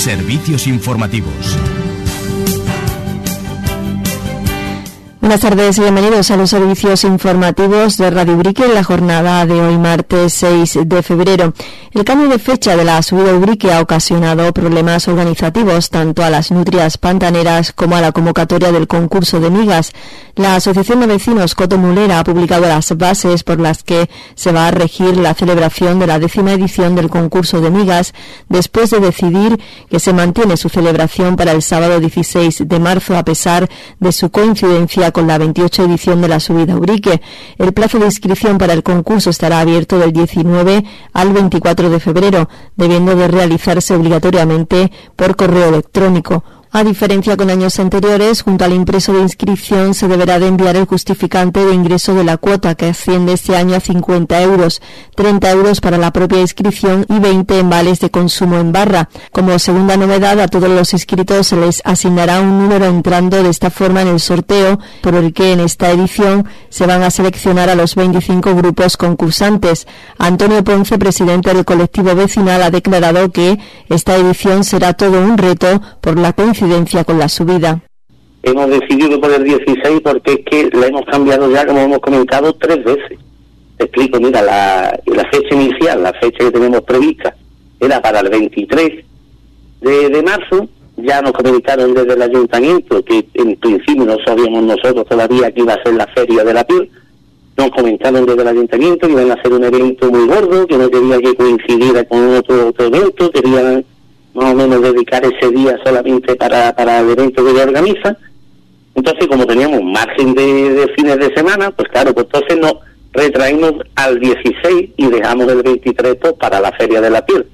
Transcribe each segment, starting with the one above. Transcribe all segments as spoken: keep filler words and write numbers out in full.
Servicios informativos. Buenas tardes y bienvenidos a los servicios informativos de Radio Ubrique en la jornada de hoy, martes seis de febrero. El cambio de fecha de la subida Ubrique ha ocasionado problemas organizativos tanto a las nutrias pantaneras como a la convocatoria del concurso de migas. La Asociación de Vecinos Coto Mulera ha publicado las bases por las que se va a regir la celebración de la décima edición del concurso de migas, después de decidir que se mantiene su celebración para el sábado dieciséis de marzo a pesar de su coincidencia con la veintiocho edición de la subida Ubrique. El plazo de inscripción para el concurso estará abierto del diecinueve al veinticuatro de febrero, debiendo de realizarse obligatoriamente por correo electrónico. A diferencia con años anteriores, junto al impreso de inscripción se deberá de enviar el justificante de ingreso de la cuota, que asciende este año a cincuenta euros, treinta euros para la propia inscripción y veinte en vales de consumo en barra. Como segunda novedad, a todos los inscritos se les asignará un número entrando de esta forma en el sorteo, por el que en esta edición se van a seleccionar a los veinticinco grupos concursantes. Antonio Ponce, presidente del colectivo vecinal, ha declarado que esta edición será todo un reto por la coincidencia con la subida. Hemos decidido por el dieciséis porque es que la hemos cambiado ya, como hemos comentado, tres veces. Te explico, mira, la, la fecha inicial, la fecha que tenemos prevista, era para el veintitrés de marzo. Ya nos comunicaron desde el ayuntamiento que en principio no sabíamos nosotros todavía que iba a ser la Feria de la Piel. Nos comentaron desde el ayuntamiento que iban a hacer un evento muy gordo, que no quería que coincidiera con otro, otro evento, querían más o menos dedicar ese día solamente para, para el evento que ella organiza. Entonces, como teníamos margen de, de fines de semana, pues claro, pues entonces nos retraímos al dieciséis y dejamos el veintitrés pues, para la Feria de la Piel.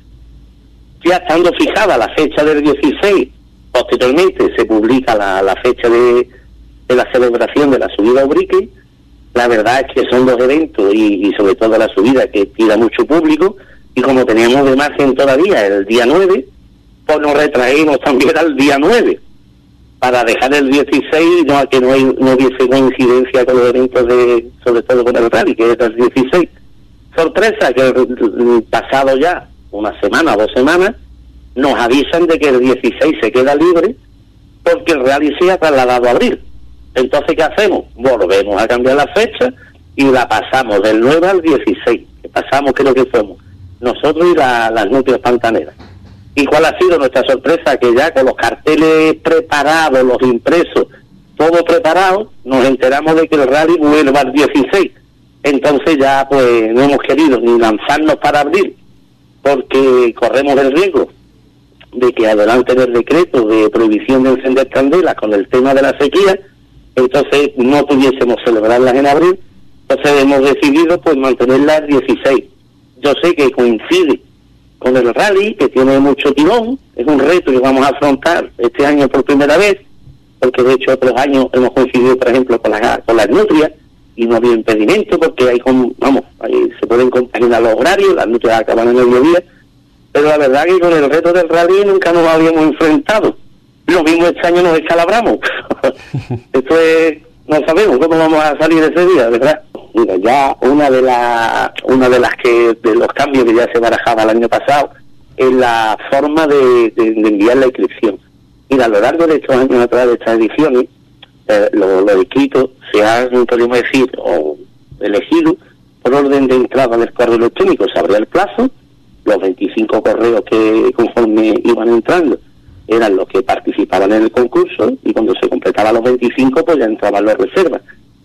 Ya estando fijada la fecha del dieciséis, posteriormente se publica la, la fecha de, de la celebración de la subida Ubrique. La verdad es que son dos eventos y, y sobre todo la subida que tira mucho público, y como teníamos de margen todavía el día nueve, pues nos retraímos también al día nueve para dejar el dieciséis, no a que no, hay, no hubiese coincidencia con los eventos de, sobre todo con el rally, que es el dieciséis. Sorpresa que el pasado ya una semana, dos semanas, nos avisan de que el dieciséis se queda libre porque el rally se ha trasladado a abril. Entonces, ¿qué hacemos? Volvemos a cambiar la fecha y la pasamos del nueve al dieciséis, que pasamos, creo que fuimos nosotros y la, las nutrias pantaneras. ¿Y cuál ha sido nuestra sorpresa? Que ya con los carteles preparados, los impresos, todo preparado, nos enteramos de que el rally vuelve al dieciséis. Entonces ya pues no hemos querido ni lanzarnos para abril, porque corremos el riesgo de que adelante el decreto de prohibición de encender candelas con el tema de la sequía, entonces no pudiésemos celebrarlas en abril. Entonces hemos decidido pues mantenerlas el dieciséis. Yo sé que coincide con el rally, que tiene mucho tirón, es un reto que vamos a afrontar este año por primera vez, porque de hecho otros años hemos coincidido, por ejemplo, con las con las nutrias, y no había impedimento, porque hay con, vamos, ahí se pueden compaginar los horarios, las nutrias acaban en el mediodía, pero la verdad que con el reto del rally nunca nos habíamos enfrentado. Lo mismo este año nos descalabramos. Esto es, no sabemos cómo vamos a salir ese día, ¿verdad? Mira, ya una de las una de las que de los cambios que ya se barajaba el año pasado es la forma de, de, de enviar la inscripción. Mira, a lo largo de estos años atrás de estas ediciones, eh, los, los inscritos se han, podríamos decir, o elegido por orden de entrada del correo electrónico. Se abría el plazo, los veinticinco correos que conforme iban entrando eran los que participaban en el concurso, y cuando se completaban los veinticinco pues ya entraban las reservas.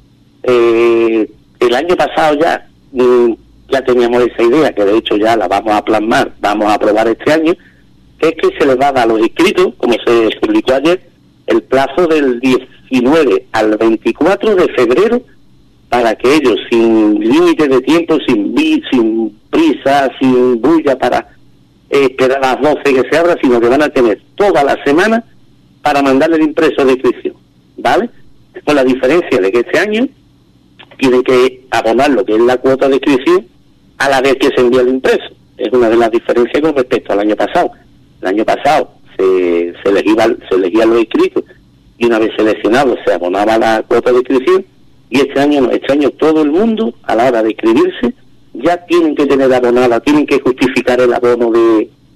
Eh, el año pasado ya ya teníamos esa idea, que de hecho ya la vamos a plasmar, vamos a aprobar este año, que es que se les va a dar a los inscritos, como se publicó ayer, el plazo del diecinueve al veinticuatro de febrero, para que ellos, sin límite de tiempo, sin sin prisa, sin bulla para eh, esperar a las doce que se abra, sino que van a tener toda la semana para mandarle el impreso de inscripción, ¿vale? Con la diferencia de que este año tienen que abonar lo que es la cuota de inscripción a la vez que se envía el impreso. Es una de las diferencias con respecto al año pasado. El año pasado se, se, elegía, se elegían los inscritos y una vez seleccionados se abonaba la cuota de inscripción, y este año no, este año todo el mundo a la hora de inscribirse ya tienen que tener abonada, tienen que justificar el abono de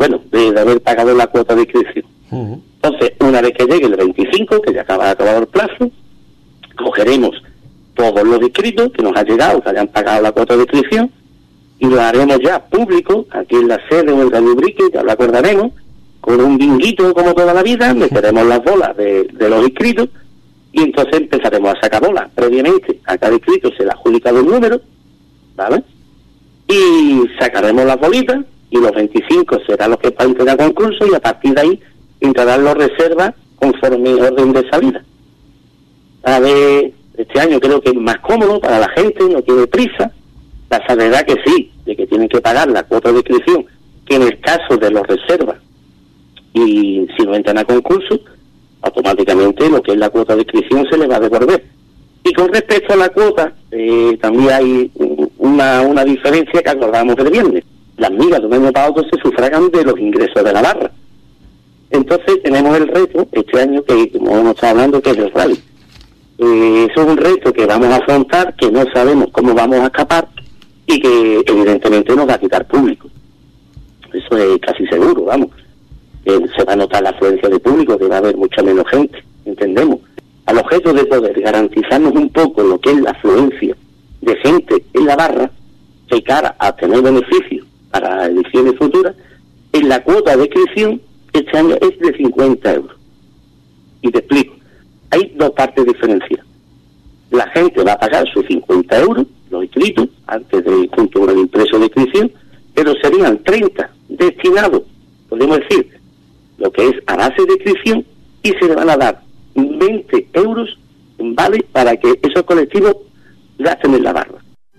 bueno, de, de haber pagado la cuota de inscripción. Uh-huh. Entonces, una vez que llegue el veinticinco, que ya acaba acabado el plazo, cogeremos todos los inscritos que nos han llegado, que hayan pagado la cuota de inscripción, y lo haremos ya público, aquí en la sede o en Radio Ubrique, ya lo acordaremos, con un binguito como toda la vida, meteremos las bolas de, de los inscritos, y entonces empezaremos a sacar bolas. Previamente, a cada inscrito se le ha adjudicado un número, ¿vale? Y sacaremos las bolitas, y los veinticinco serán los que participen al concurso, y a partir de ahí entrarán los reservas conforme orden de salida. A ver, este año creo que es más cómodo para la gente, no tiene prisa. La salvedad que sí, de que tienen que pagar la cuota de inscripción, que en el caso de los reservas, y si no entran a concurso, automáticamente lo que es la cuota de inscripción se les va a devolver. Y con respecto a la cuota, eh, también hay una, una diferencia que acordábamos el viernes. Las migas de un año para otro se sufragan de los ingresos de la barra. Entonces tenemos el reto, este año, que como hemos estado hablando, que es el rally. Eh, eso es un reto que vamos a afrontar, que no sabemos cómo vamos a escapar, y que evidentemente nos va a quitar público. Eso es casi seguro, vamos. Eh, se va a notar la afluencia de público, que va a haber mucha menos gente, entendemos. Al objeto de poder garantizarnos un poco lo que es la afluencia de gente en la barra, de cara a tener beneficios para ediciones futuras, en la cuota de inscripción este año es de cincuenta euros. Y te explico. Hay dos partes diferenciadas. La gente va a pagar sus cincuenta euros, los inscritos, antes de junto con el impreso de inscripción, pero serían treinta destinados, podemos decir, lo que es a base de inscripción, y se le van a dar veinte euros en vale para que esos colectivos gasten en la barra.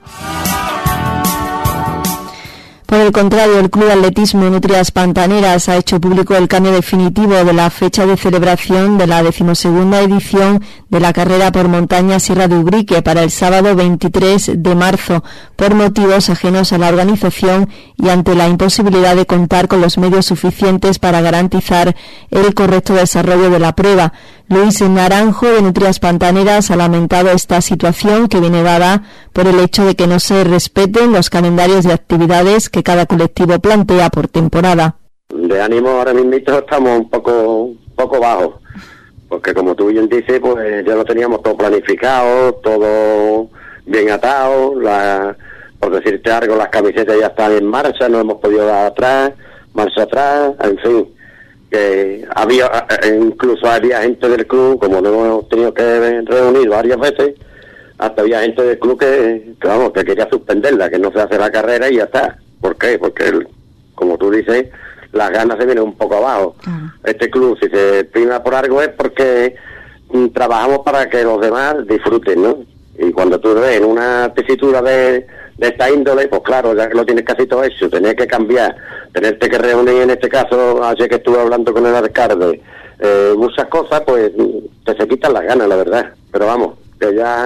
Por el contrario, el Club Atletismo Nutrias Pantaneras ha hecho público el cambio definitivo de la fecha de celebración de la decimosegunda edición de la carrera por montaña Sierra de Ubrique para el sábado veintitrés de marzo, por motivos ajenos a la organización y ante la imposibilidad de contar con los medios suficientes para garantizar el correcto desarrollo de la prueba. Luis Naranjo, de Nutrias Pantaneras, ha lamentado esta situación, que viene dada por el hecho de que no se respeten los calendarios de actividades que cada colectivo plantea por temporada. De ánimo ahora mismo estamos un poco, un poco bajos, porque como tú bien dices, pues ya lo teníamos todo planificado, todo bien atado, la, por decirte algo, las camisetas ya están en marcha, no hemos podido dar atrás, marcha atrás, en fin. Que había, incluso había gente del club, como no hemos tenido que reunir varias veces, hasta había gente del club que, que vamos, que quería suspenderla, que no se hace la carrera y ya está. ¿Por qué? Porque, el, como tú dices, las ganas se vienen un poco abajo. Uh-huh. Este club, si se prima por algo, es porque mm, trabajamos para que los demás disfruten, ¿no? Y cuando tú ves en una tesitura de, de esta índole, pues claro, ya que lo tienes casi todo hecho, tenés que cambiar, tenerte que reunir, en este caso, ayer que estuve hablando con el alcalde, eh, muchas cosas, pues te se quitan las ganas, la verdad. Pero vamos, que ya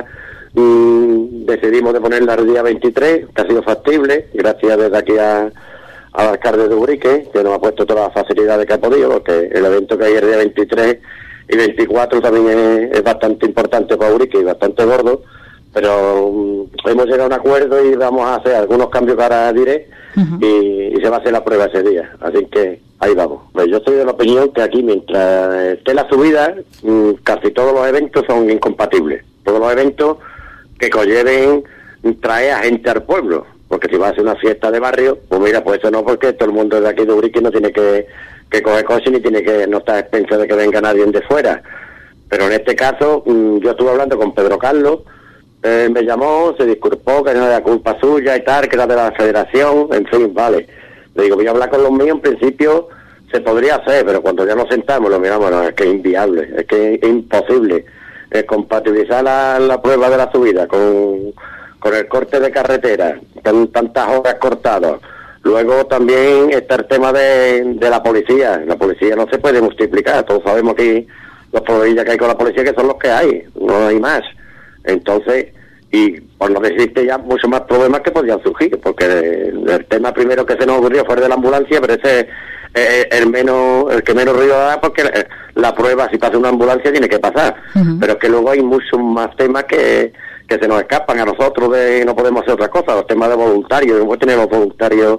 mmm, decidimos de ponerla el día veintitrés, que ha sido factible, gracias desde aquí a, al alcalde de Ubrique, que nos ha puesto todas las facilidades que ha podido, porque el evento que hay el día veintitrés y veinticuatro también es, es bastante importante para Ubrique y bastante gordo, pero um, hemos llegado a un acuerdo y vamos a hacer algunos cambios que ahora diré, uh-huh. y, y se va a hacer la prueba ese día, así que ahí vamos. Pues yo estoy de la opinión que aquí, mientras esté la subida, um, casi todos los eventos son incompatibles, todos los eventos que conlleven traer a gente al pueblo, porque si va a hacer una fiesta de barrio, pues mira, pues eso no, porque todo el mundo de aquí de Ubrique no tiene que, que coger coche ni tiene que, no está a expensas de que venga nadie de fuera. Pero en este caso, um, yo estuve hablando con Pedro Carlos, Eh, me llamó, se disculpó que no era culpa suya y tal, que era de la federación, en fin, vale. Le digo, voy a hablar con los míos, en principio se podría hacer, pero cuando ya nos sentamos, lo miramos, no, es que es inviable, es que es imposible eh, compatibilizar la, la prueba de la subida con, con el corte de carretera, con tantas horas cortadas. Luego también está el tema de, de la policía, la policía no se puede multiplicar, todos sabemos que los problemas que hay con la policía que son los que hay, no hay más. Entonces, y por no decirte ya muchos más problemas que podían surgir, porque el, el tema primero que se nos ocurrió fue el de la ambulancia, pero ese es eh, el menos, el que menos ruido da, porque la prueba, si pasa una ambulancia, tiene que pasar. Uh-huh. Pero es que luego hay muchos más temas que, que se nos escapan a nosotros, de no podemos hacer otra cosa, los temas de voluntarios, debemos tener los voluntarios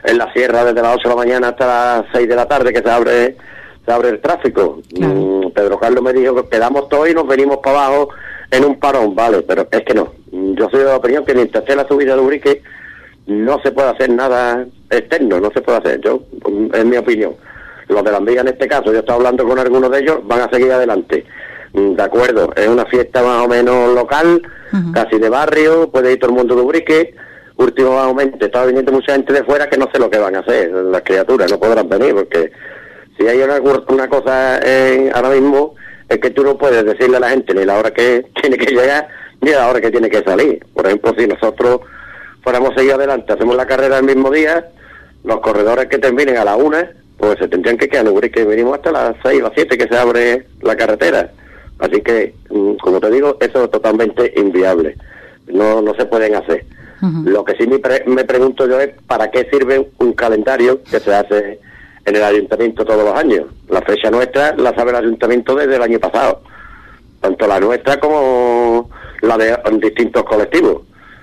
en la sierra desde las ocho de la mañana hasta las seis de la tarde que se abre se abre el tráfico. Claro. Mm, Pedro Carlos me dijo que quedamos todos y nos venimos para abajo en un parón, vale, pero es que no. Yo soy de la opinión que mientras esté la subida de Ubrique no se puede hacer nada externo, no se puede hacer, yo, es mi opinión. Los de la Envía en este caso, yo estaba hablando con algunos de ellos, van a seguir adelante. De acuerdo, es una fiesta más o menos local, uh-huh. casi de barrio, puede ir todo el mundo de Ubrique. Últimamente está viniendo mucha gente de fuera que no sé lo que van a hacer, las criaturas no podrán venir, porque si hay una, una cosa eh, ahora mismo, es que tú no puedes decirle a la gente ni la hora que tiene que llegar, ni la hora que tiene que salir. Por ejemplo, si nosotros fuéramos a seguir adelante, hacemos la carrera el mismo día, los corredores que terminen a la una, pues se tendrían que quedar en Ubrique, venimos hasta las seis o las siete que se abre la carretera. Así que, como te digo, eso es totalmente inviable. No no se pueden hacer. Uh-huh. Lo que sí me, pre- me pregunto yo es ¿para qué sirve un calendario que se hace en el ayuntamiento todos los años? La fecha nuestra la sabe el ayuntamiento desde el año pasado. Tanto la nuestra como la de distintos colectivos.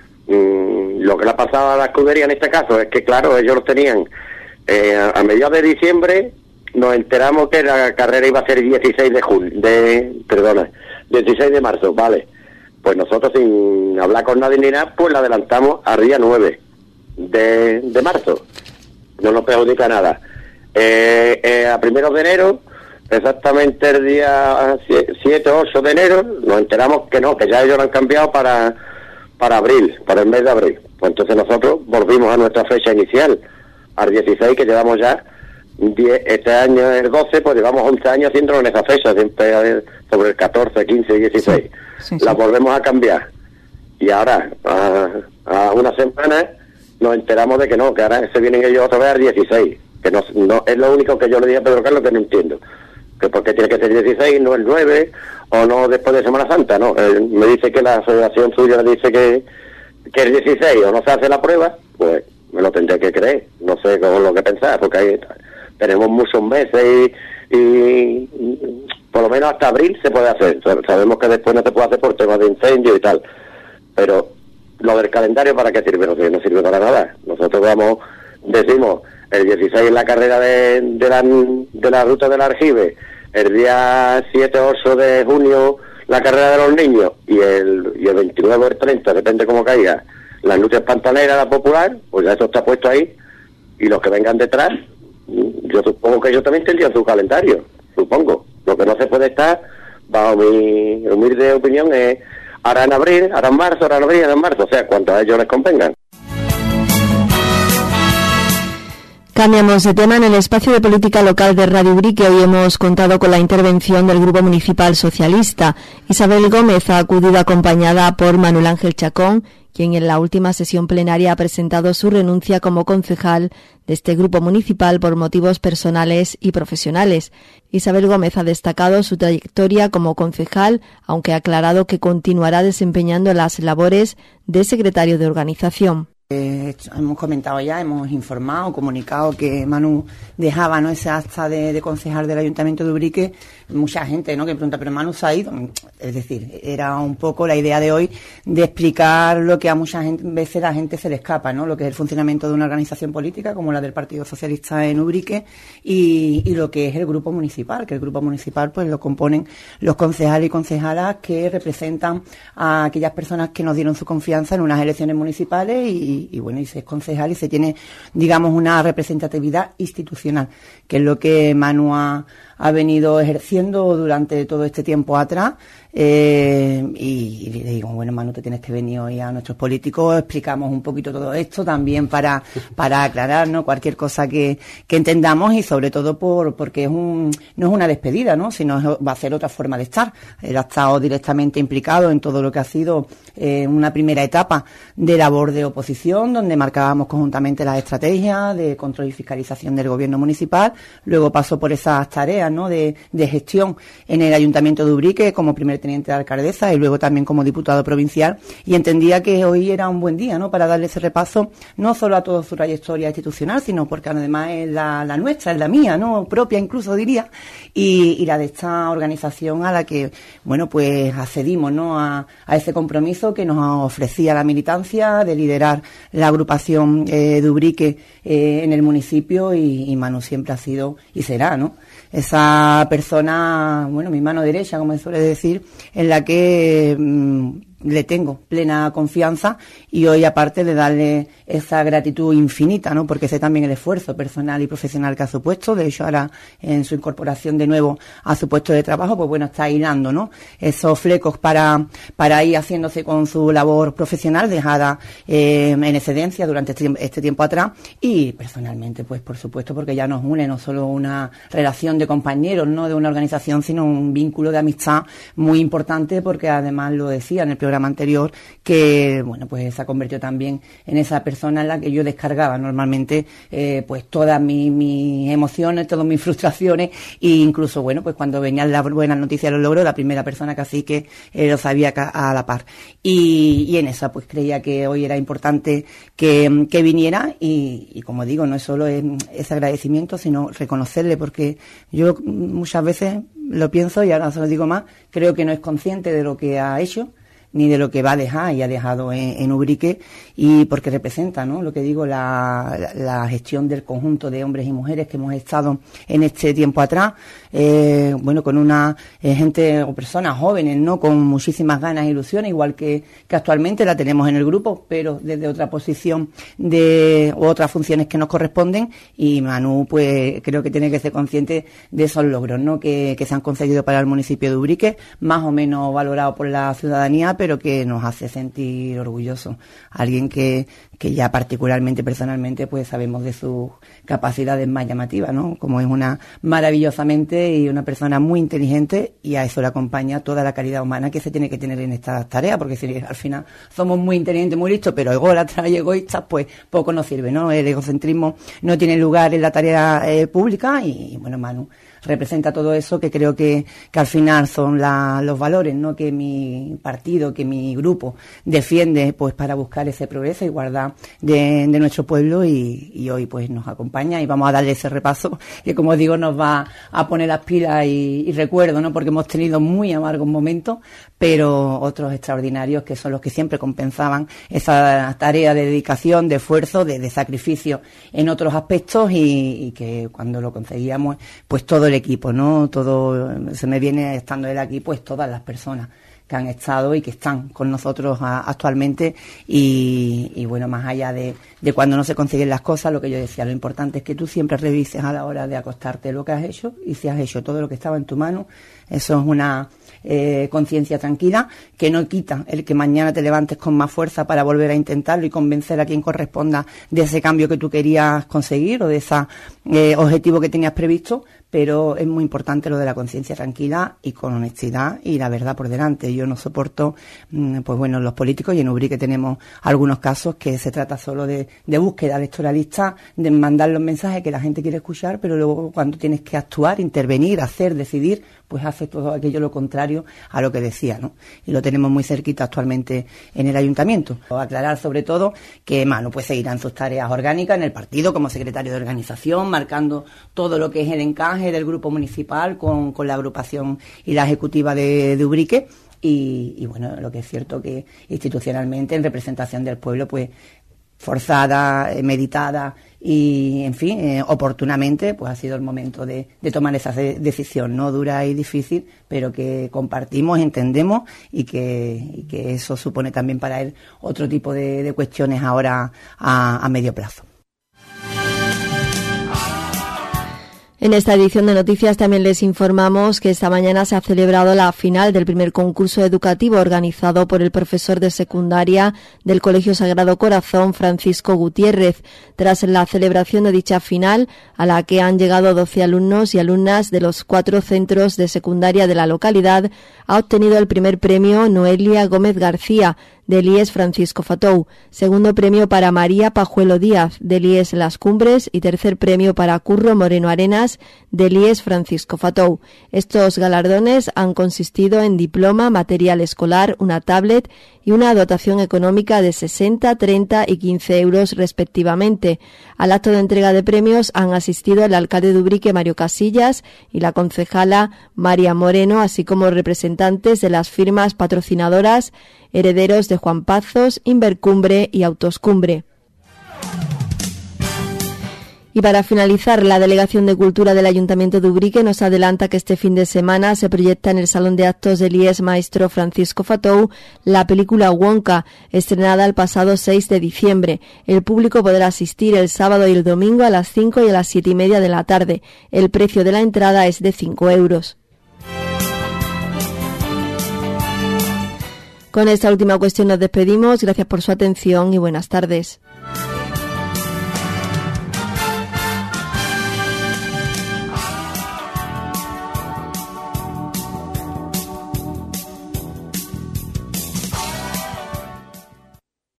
Mm, lo que le ha pasado a la escudería en este caso es que, claro, ellos lo tenían eh, a, a mediados de diciembre. Nos enteramos que la carrera iba a ser dieciséis de junio, de, perdona, dieciséis de marzo, vale. Pues nosotros, sin hablar con nadie ni nada, pues la adelantamos al día nueve de, de marzo. No nos perjudica nada. Eh, eh, a primeros de enero, exactamente el día siete o ocho de enero, nos enteramos que no, que ya ellos lo han cambiado para, para abril, para el mes de abril. Pues entonces nosotros volvimos a nuestra fecha inicial, al dieciséis, que llevamos ya diez, este año el doce, pues llevamos once años haciéndolo en esa fecha, siempre sobre el catorce, quince y dieciséis. Sí, sí, la sí. Volvemos a cambiar. Y ahora, a, a una semana, nos enteramos de que no, que ahora se vienen ellos otra vez al dieciséis. Que no, no es lo único que yo le dije a Pedro Carlos que no entiendo. Que por qué tiene que ser dieciséis, no el nueve, o no después de Semana Santa, no. Él me dice que la asociación suya le dice que, que el dieciséis o no se hace la prueba, pues me lo tendré que creer. No sé cómo es lo que pensar, porque ahí tenemos muchos meses y, y, y por lo menos hasta abril se puede hacer. Sabemos que después no se puede hacer por temas de incendio y tal, pero lo del calendario, ¿para qué sirve? No, no sirve para nada. Nosotros vamos, decimos, el dieciséis la carrera de, de, la, de la ruta del Argive, el día siete o ocho de junio la carrera de los niños, y el, y el veintinueve o el treinta, depende cómo caiga, las luces pantaneras, la popular, pues ya eso está puesto ahí, y los que vengan detrás, yo supongo que ellos también tendrían su calendario, supongo. Lo que no se puede estar, bajo mi humilde opinión, es ahora en abril, ahora en marzo, ahora en abril, ahora en marzo, o sea, cuanto a ellos les convengan. Cambiamos de tema. En el espacio de política local de Radio Ubrique hoy hemos contado con la intervención del Grupo Municipal Socialista. Isabel Gómez ha acudido acompañada por Manuel Ángel Chacón, quien en la última sesión plenaria ha presentado su renuncia como concejal de este grupo municipal por motivos personales y profesionales. Isabel Gómez ha destacado su trayectoria como concejal, aunque ha aclarado que continuará desempeñando las labores de secretario de organización. Eh, hemos comentado ya, hemos informado, comunicado que Manu dejaba, ¿no?, ese acta de, de concejal del Ayuntamiento de Ubrique. Mucha gente, ¿no?, que pregunta, ¿pero Manu se ha ido? Es decir, era un poco la idea de hoy de explicar lo que a muchas gente, veces la gente se le escapa, ¿no?, lo que es el funcionamiento de una organización política como la del Partido Socialista en Ubrique y, y lo que es el grupo municipal, que el grupo municipal pues lo componen los concejales y concejalas que representan a aquellas personas que nos dieron su confianza en unas elecciones municipales y Y, y bueno, y se es concejal y se tiene, digamos, una representatividad institucional, que es lo que Manu ha, ha venido ejerciendo durante todo este tiempo atrás. Eh, y, y le digo, bueno, Manu, te tienes que venir hoy a nuestros políticos, explicamos un poquito todo esto también para para aclarar, ¿no?, cualquier cosa que, que entendamos, y sobre todo por porque es un no es una despedida, ¿no?, sino es, va a ser otra forma de estar. Él ha estado directamente implicado en todo lo que ha sido eh, una primera etapa de labor de oposición, donde marcábamos conjuntamente las estrategias de control y fiscalización del gobierno municipal. Luego pasó por esas tareas, ¿no?, de, de gestión en el Ayuntamiento de Ubrique como primer teniente de alcaldesa y luego también como diputado provincial, y entendía que hoy era un buen día, ¿no?, para darle ese repaso no solo a toda su trayectoria institucional, sino porque además es la, la nuestra, es la mía, ¿no?, propia incluso diría, y, y la de esta organización a la que, bueno, pues accedimos, ¿no?, a, a ese compromiso que nos ofrecía la militancia de liderar la agrupación eh, de Ubrique eh, en el municipio, y, y Manu siempre ha sido y será, ¿no?, esa persona, bueno, mi mano derecha, como se suele decir, en la que mmm, le tengo plena confianza, y hoy, aparte de darle esa gratitud infinita, ¿no?, porque sé también el esfuerzo personal y profesional que ha supuesto. De hecho, ahora en su incorporación de nuevo a su puesto de trabajo, pues bueno, está hilando, ¿no?, esos flecos para, para ir haciéndose con su labor profesional dejada eh, en excedencia durante este, este tiempo atrás, y personalmente, pues por supuesto, porque ya nos une no solo una relación de compañeros, ¿no?, de una organización, sino un vínculo de amistad muy importante, porque además lo decía en el programa anterior, que bueno, pues se ha convertido también en esa persona en la que yo descargaba normalmente eh, pues todas mis, mis emociones, todas mis frustraciones, e incluso, bueno, pues cuando venían las buenas noticias, los logros, la primera persona casi que eh, lo sabía a la par, y, y en esa pues creía que hoy era importante que, que viniera, y, y como digo, no es solo ese agradecimiento, sino reconocerle, porque yo muchas veces lo pienso, y ahora se lo digo más, creo que no es consciente de lo que ha hecho ni de lo que va a dejar y ha dejado en, en Ubrique, y porque representa, ¿no?, lo que digo, la, la, la gestión del conjunto de hombres y mujeres que hemos estado en este tiempo atrás, eh, bueno, con una eh, gente o personas jóvenes, ¿no?, con muchísimas ganas e ilusiones, igual que, que actualmente la tenemos en el grupo, pero desde otra posición de u otras funciones que nos corresponden, y Manu, pues creo que tiene que ser consciente de esos logros, ¿no?, que, que se han concedido para el municipio de Ubrique, más o menos valorado por la ciudadanía, pero que nos hace sentir orgullosos. Alguien que, que ya particularmente, personalmente, pues sabemos de sus capacidades más llamativas, ¿no?, como es una maravillosamente y una persona muy inteligente, y a eso le acompaña toda la calidad humana que se tiene que tener en estas tareas, porque si al final somos muy inteligentes, muy listos, pero ególatras y egoístas, pues poco nos sirve, ¿no? El egocentrismo no tiene lugar en la tarea eh, pública, y bueno, Manu representa todo eso, que creo que, que al final son la, los valores, ¿no?, que mi partido, que mi grupo defiende, pues para buscar ese progreso y igualdad de, de nuestro pueblo, y, y hoy pues nos acompaña, y vamos a darle ese repaso que, como digo, nos va a poner las pilas y, y recuerdo, ¿no?, porque hemos tenido muy amargos momentos, pero otros extraordinarios, que son los que siempre compensaban esa tarea de dedicación, de esfuerzo, de, de sacrificio en otros aspectos, y, y que cuando lo conseguíamos, pues todo el equipo, ¿no?, todo, se me viene estando él aquí, pues todas las personas que han estado y que están con nosotros a, actualmente, y, y bueno, más allá de, de cuando no se consiguen las cosas, lo que yo decía, lo importante es que tú siempre revises a la hora de acostarte lo que has hecho, y si has hecho todo lo que estaba en tu mano, eso es una eh, conciencia tranquila, que no quita el que mañana te levantes con más fuerza para volver a intentarlo y convencer a quien corresponda de ese cambio que tú querías conseguir, o de ese eh, objetivo que tenías previsto, pero es muy importante lo de la conciencia tranquila y con honestidad y la verdad por delante. Yo no soporto, pues bueno, los políticos, y en Ubrique tenemos algunos casos que se trata solo de, de búsqueda electoralista, de mandar los mensajes que la gente quiere escuchar, pero luego cuando tienes que actuar, intervenir, hacer, decidir, pues hace todo aquello lo contrario a lo que decía, ¿no? Y lo tenemos muy cerquita actualmente en el ayuntamiento. Aclarar sobre todo que Manu pues seguirá en sus tareas orgánicas en el partido como secretario de organización, marcando todo lo que es el encaje del grupo municipal con, con la agrupación y la ejecutiva de, de Ubrique, y, y bueno, lo que es cierto que institucionalmente, en representación del pueblo, pues forzada, meditada y, en fin, eh, oportunamente, pues ha sido el momento de, de tomar esa de, decisión, no dura y difícil, pero que compartimos, entendemos, y que, y que eso supone también para él otro tipo de, de cuestiones ahora a, a medio plazo. En esta edición de Noticias también les informamos que esta mañana se ha celebrado la final del primer concurso educativo organizado por el profesor de secundaria del Colegio Sagrado Corazón, Francisco Gutiérrez. Tras la celebración de dicha final, a la que han llegado doce alumnos y alumnas de los cuatro centros de secundaria de la localidad, ha obtenido el primer premio Noelia Gómez García, del I E S Francisco Fatou, segundo premio para María Pajuelo Díaz, del I E S Las Cumbres, y tercer premio para Curro Moreno Arenas, del I E S Francisco Fatou. Estos galardones han consistido en diploma, material escolar, una tablet y una dotación económica de sesenta, treinta y quince euros respectivamente. Al acto de entrega de premios han asistido el alcalde de Ubrique, Mario Casillas, y la concejala María Moreno, así como representantes de las firmas patrocinadoras Herederos de Juan Pazos, Invercumbre y Autoscumbre. Y para finalizar, la Delegación de Cultura del Ayuntamiento de Ubrique nos adelanta que este fin de semana se proyecta en el Salón de Actos del I E S Maestro Francisco Fatou la película Wonka, estrenada el pasado seis de diciembre. El público podrá asistir el sábado y el domingo a las cinco y a las siete y media de la tarde. El precio de la entrada es de cinco euros. Con esta última cuestión nos despedimos. Gracias por su atención y buenas tardes.